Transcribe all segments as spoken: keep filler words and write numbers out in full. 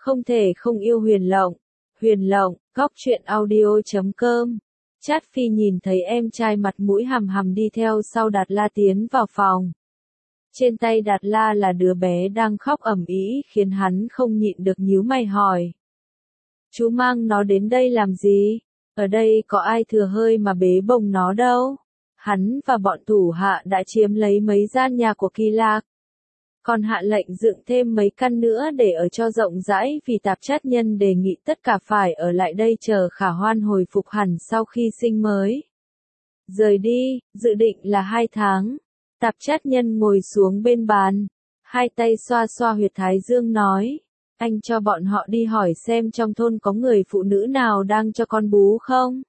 Không thể không yêu Huyền Lộng. Huyền Lộng, góc truyện audio chấm com. Trát Phi nhìn thấy em trai mặt mũi hằm hằm đi theo sau Đạt La tiến vào phòng. Trên tay Đạt La là đứa bé đang khóc ầm ĩ khiến hắn không nhịn được nhíu mày hỏi. Chú mang nó đến đây làm gì? Ở đây có ai thừa hơi mà bế bồng nó đâu? Hắn và bọn thủ hạ đã chiếm lấy mấy gian nhà của Kỳ Lạc. Còn hạ lệnh dựng thêm mấy căn nữa để ở cho rộng rãi vì Tạp Chát Nhân đề nghị tất cả phải ở lại đây chờ Khả Hoan hồi phục hẳn sau khi sinh mới. Rời đi, dự định là hai tháng. Tạp Chát Nhân ngồi xuống bên bàn, hai tay xoa xoa huyệt thái dương nói, anh cho bọn họ đi hỏi xem trong thôn có người phụ nữ nào đang cho con bú không?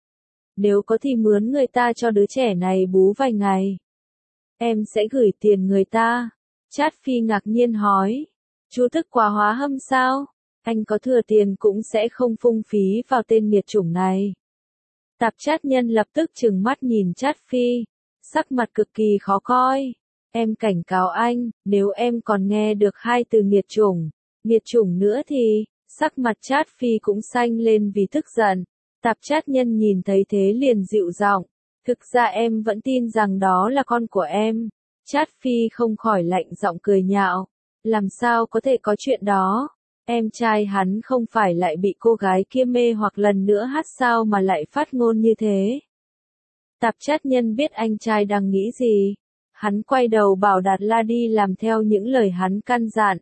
Nếu có thì mướn người ta cho đứa trẻ này bú vài ngày. Em sẽ gửi tiền người ta. Trát Phi ngạc nhiên hỏi, chú tức quá hóa hâm sao? Anh có thừa tiền cũng sẽ không phung phí vào tên nghiệt chủng này. Tạp Chát Nhân lập tức trừng mắt nhìn Trát Phi, sắc mặt cực kỳ khó coi. Em cảnh cáo anh, nếu em còn nghe được hai từ nghiệt chủng, nghiệt chủng nữa thì, sắc mặt Trát Phi cũng xanh lên vì tức giận. Tạp Chát Nhân nhìn thấy thế liền dịu giọng, thực ra em vẫn tin rằng đó là con của em. Trát Phi không khỏi lạnh giọng cười nhạo, làm sao có thể có chuyện đó, em trai hắn không phải lại bị cô gái kia mê hoặc lần nữa hát sao mà lại phát ngôn như thế. Tạp Chát Nhân biết anh trai đang nghĩ gì, hắn quay đầu bảo Đạt La đi làm theo những lời hắn căn dặn.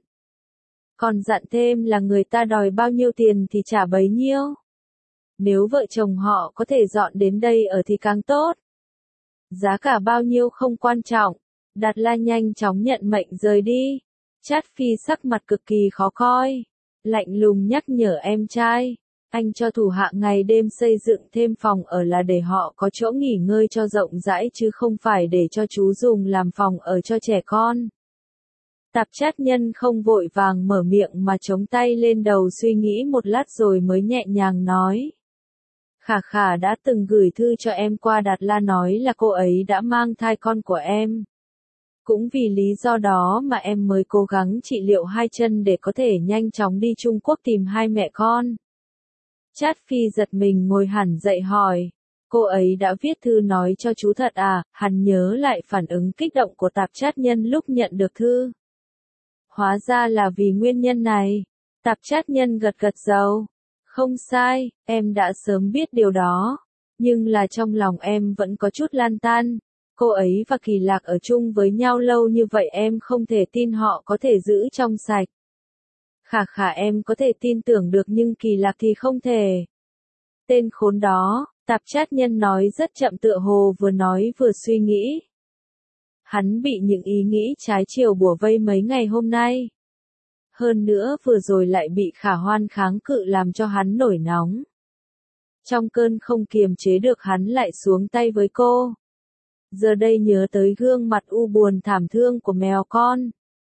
Còn dặn thêm là người ta đòi bao nhiêu tiền thì trả bấy nhiêu. Nếu vợ chồng họ có thể dọn đến đây ở thì càng tốt. Giá cả bao nhiêu không quan trọng. Đạt La nhanh chóng nhận mệnh rời đi. Trát Phi sắc mặt cực kỳ khó coi, lạnh lùng nhắc nhở em trai, anh cho thủ hạ ngày đêm xây dựng thêm phòng ở là để họ có chỗ nghỉ ngơi cho rộng rãi chứ không phải để cho chú dùng làm phòng ở cho trẻ con. Tạp Chát Nhân không vội vàng mở miệng mà chống tay lên đầu suy nghĩ một lát rồi mới nhẹ nhàng nói. Khả Khả đã từng gửi thư cho em qua Đạt La nói là cô ấy đã mang thai con của em. Cũng vì lý do đó mà em mới cố gắng trị liệu hai chân để có thể nhanh chóng đi Trung Quốc tìm hai mẹ con. Trát Phi giật mình ngồi hẳn dậy hỏi, cô ấy đã viết thư nói cho chú thật à? Hắn nhớ lại phản ứng kích động của Tạp Chát Nhân lúc nhận được thư. Hóa ra là vì nguyên nhân này. Tạp Chát Nhân gật gật đầu. Không sai, em đã sớm biết điều đó. Nhưng là trong lòng em vẫn có chút lan tan. Cô ấy và Kỳ Lạc ở chung với nhau lâu như vậy em không thể tin họ có thể giữ trong sạch. Khả Khả em có thể tin tưởng được nhưng Kỳ Lạc thì không thể. Tên khốn đó, Tạp Chát Nhân nói rất chậm tựa hồ vừa nói vừa suy nghĩ. Hắn bị những ý nghĩ trái chiều bủa vây mấy ngày hôm nay. Hơn nữa vừa rồi lại bị Khả Hoan kháng cự làm cho hắn nổi nóng. Trong cơn không kiềm chế được hắn lại xuống tay với cô. Giờ đây nhớ tới gương mặt u buồn thảm thương của mèo con.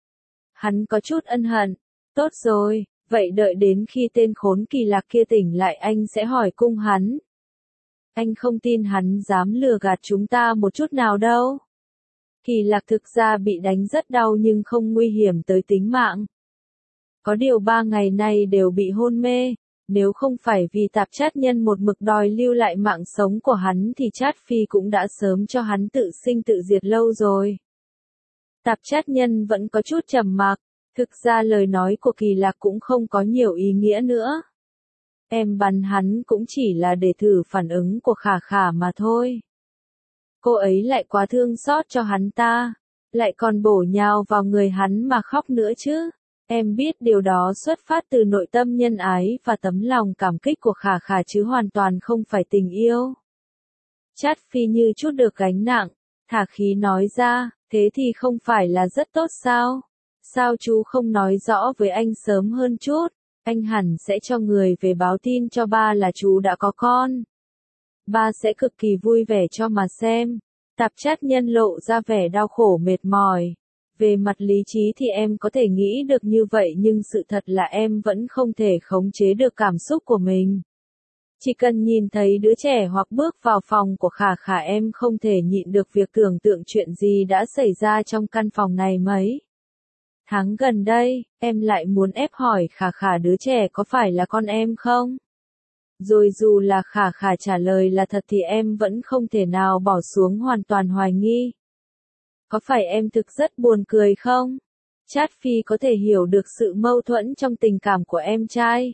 Hắn có chút ân hận. Tốt rồi, vậy đợi đến khi tên khốn Kỳ Lạc kia tỉnh lại anh sẽ hỏi cung hắn. Anh không tin hắn dám lừa gạt chúng ta một chút nào đâu. Kỳ Lạc thực ra bị đánh rất đau nhưng không nguy hiểm tới tính mạng. Có điều ba ngày nay đều bị hôn mê. Nếu không phải vì Tạp Chát Nhân một mực đòi lưu lại mạng sống của hắn thì Trát Phi cũng đã sớm cho hắn tự sinh tự diệt lâu rồi. Tạp Chát Nhân vẫn có chút trầm mặc, thực ra lời nói của Kỳ Lạc cũng không có nhiều ý nghĩa nữa. Em bắn hắn cũng chỉ là để thử phản ứng của Khả Khả mà thôi. Cô ấy lại quá thương xót cho hắn ta, lại còn bổ nhào vào người hắn mà khóc nữa chứ. Em biết điều đó xuất phát từ nội tâm nhân ái và tấm lòng cảm kích của Khả Khả chứ hoàn toàn không phải tình yêu. Trát Phi như chút được gánh nặng, thả khí nói ra, thế thì không phải là rất tốt sao? Sao chú không nói rõ với anh sớm hơn chút? Anh hẳn sẽ cho người về báo tin cho ba là chú đã có con. Ba sẽ cực kỳ vui vẻ cho mà xem. Tạp Chát Nhân lộ ra vẻ đau khổ mệt mỏi. Về mặt lý trí thì em có thể nghĩ được như vậy nhưng sự thật là em vẫn không thể khống chế được cảm xúc của mình. Chỉ cần nhìn thấy đứa trẻ hoặc bước vào phòng của Khả Khả em không thể nhịn được việc tưởng tượng chuyện gì đã xảy ra trong căn phòng này mấy. Tháng gần đây, em lại muốn ép hỏi Khả Khả đứa trẻ có phải là con em không? Rồi dù là Khả Khả trả lời là thật thì em vẫn không thể nào bỏ xuống hoàn toàn hoài nghi. Có phải em thực rất buồn cười không? Trát Phi có thể hiểu được sự mâu thuẫn trong tình cảm của em trai.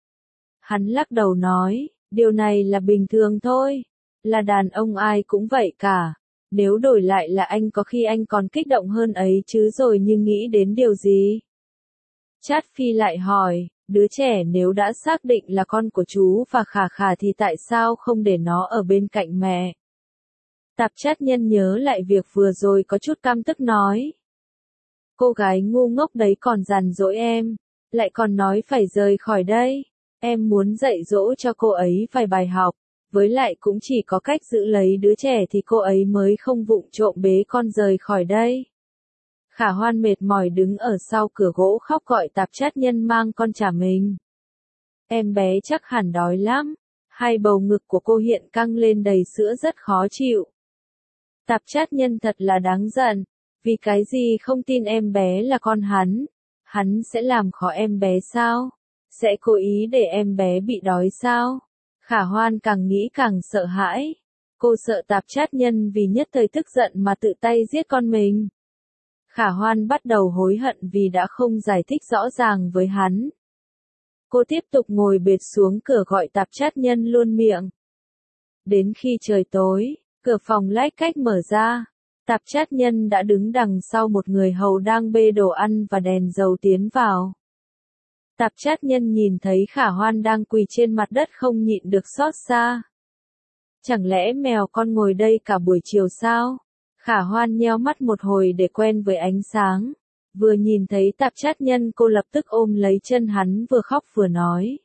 Hắn lắc đầu nói, điều này là bình thường thôi, là đàn ông ai cũng vậy cả. Nếu đổi lại là anh có khi anh còn kích động hơn ấy chứ rồi, nhưng nghĩ đến điều gì? Trát Phi lại hỏi, đứa trẻ nếu đã xác định là con của chú và Khả Khả thì tại sao không để nó ở bên cạnh mẹ? Tạp Trát Nhân nhớ lại việc vừa rồi có chút căm tức nói. Cô gái ngu ngốc đấy còn dằn dỗi em, lại còn nói phải rời khỏi đây. Em muốn dạy dỗ cho cô ấy vài bài học, với lại cũng chỉ có cách giữ lấy đứa trẻ thì cô ấy mới không vụng trộm bế con rời khỏi đây. Khả Hoan mệt mỏi đứng ở sau cửa gỗ khóc gọi Tạp Trát Nhân mang con trả mình. Em bé chắc hẳn đói lắm, hai bầu ngực của cô hiện căng lên đầy sữa rất khó chịu. Tạp Trát Nhân thật là đáng giận, vì cái gì không tin em bé là con hắn, hắn sẽ làm khó em bé sao? Sẽ cố ý để em bé bị đói sao? Khả Hoan càng nghĩ càng sợ hãi. Cô sợ Tạp Trát Nhân vì nhất thời tức giận mà tự tay giết con mình. Khả Hoan bắt đầu hối hận vì đã không giải thích rõ ràng với hắn. Cô tiếp tục ngồi bệt xuống cửa gọi Tạp Trát Nhân luôn miệng. Đến khi trời tối, cửa phòng lách cách mở ra. Tạp Trát Nhân đã đứng đằng sau một người hầu đang bê đồ ăn và đèn dầu tiến vào. Tạp Trát Nhân nhìn thấy Khả Hoan đang quỳ trên mặt đất không nhịn được xót xa. Chẳng lẽ mèo con ngồi đây cả buổi chiều sao? Khả Hoan nheo mắt một hồi để quen với ánh sáng. Vừa nhìn thấy Tạp Trát Nhân cô lập tức ôm lấy chân hắn vừa khóc vừa nói.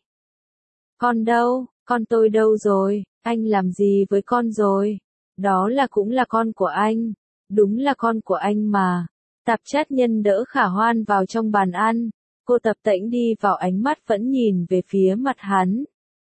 Con đâu, con tôi đâu rồi, anh làm gì với con rồi? Đó là cũng là con của anh, đúng là con của anh mà. Tạp Trát Nhân đỡ Khả Hoan vào trong bàn ăn. Cô tập tễnh đi vào ánh mắt vẫn nhìn về phía mặt hắn.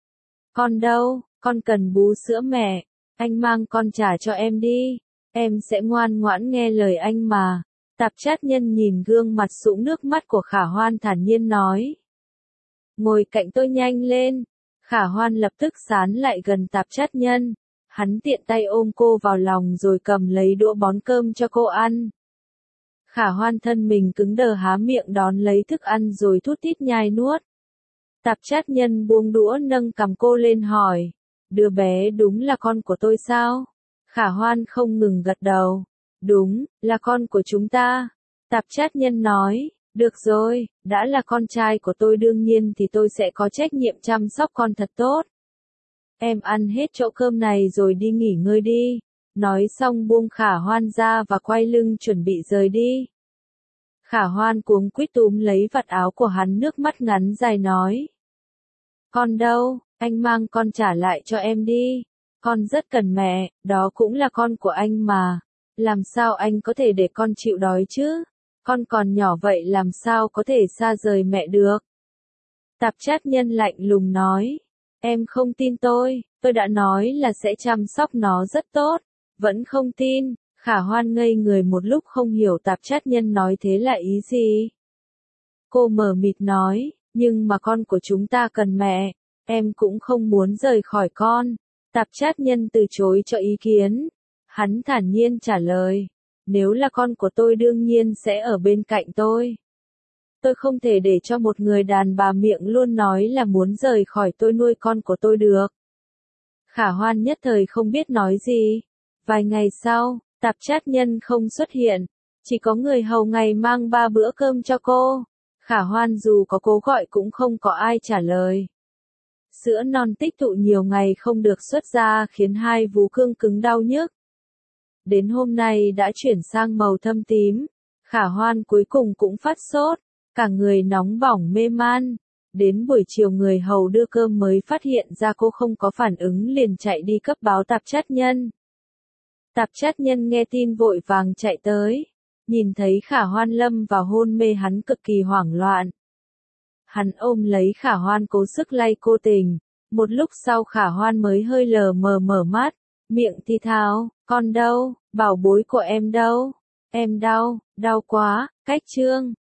Con đâu, con cần bú sữa mẹ, anh mang con trả cho em đi, em sẽ ngoan ngoãn nghe lời anh mà. Tạp Trát Nhân nhìn gương mặt sũng nước mắt của Khả Hoan thản nhiên nói. Ngồi cạnh tôi nhanh lên. Khả Hoan lập tức sán lại gần Tạp Trát Nhân. Hắn tiện tay ôm cô vào lòng rồi cầm lấy đũa bón cơm cho cô ăn. Khả Hoan thân mình cứng đờ há miệng đón lấy thức ăn rồi thút thít nhai nuốt. Tạp Trát Nhân buông đũa nâng cằm cô lên hỏi. Đứa bé đúng là con của tôi sao? Khả Hoan không ngừng gật đầu. Đúng, là con của chúng ta. Tạp Trát Nhân nói. Được rồi, đã là con trai của tôi đương nhiên thì tôi sẽ có trách nhiệm chăm sóc con thật tốt. Em ăn hết chỗ cơm này rồi đi nghỉ ngơi đi. Nói xong buông Khả Hoan ra và quay lưng chuẩn bị rời đi. Khả Hoan cuống quýt túm lấy vạt áo của hắn nước mắt ngắn dài nói. Con đâu, anh mang con trả lại cho em đi. Con rất cần mẹ, đó cũng là con của anh mà. Làm sao anh có thể để con chịu đói chứ? Con còn nhỏ vậy làm sao có thể xa rời mẹ được? Tạp Trát Nhân lạnh lùng nói. Em không tin tôi, tôi đã nói là sẽ chăm sóc nó rất tốt. Vẫn không tin, Khả Hoan ngây người một lúc không hiểu Tạp Trát Nhân nói thế là ý gì. Cô mờ mịt nói, nhưng mà con của chúng ta cần mẹ, em cũng không muốn rời khỏi con. Tạp Trát Nhân từ chối cho ý kiến. Hắn thản nhiên trả lời, nếu là con của tôi đương nhiên sẽ ở bên cạnh tôi. Tôi không thể để cho một người đàn bà miệng luôn nói là muốn rời khỏi tôi nuôi con của tôi được. Khả Hoan nhất thời không biết nói gì. Vài ngày sau, Tạp Trát Nhân không xuất hiện, chỉ có người hầu ngày mang ba bữa cơm cho cô. Khả Hoan dù có cố gọi cũng không có ai trả lời. Sữa non tích tụ nhiều ngày không được xuất ra khiến hai vú cương cứng đau nhức. Đến hôm nay đã chuyển sang màu thâm tím, Khả Hoan cuối cùng cũng phát sốt, cả người nóng bỏng mê man. Đến buổi chiều người hầu đưa cơm mới phát hiện ra cô không có phản ứng liền chạy đi cấp báo Tạp Trát Nhân. Tạp Trát Nhân nghe tin vội vàng chạy tới, nhìn thấy Khả Hoan lâm vào hôn mê hắn cực kỳ hoảng loạn. Hắn ôm lấy Khả Hoan cố sức lay cô tỉnh, một lúc sau Khả Hoan mới hơi lờ mờ mở mắt, miệng thì thào, con đâu, bảo bối của em đâu, em đau, đau quá, cách chương.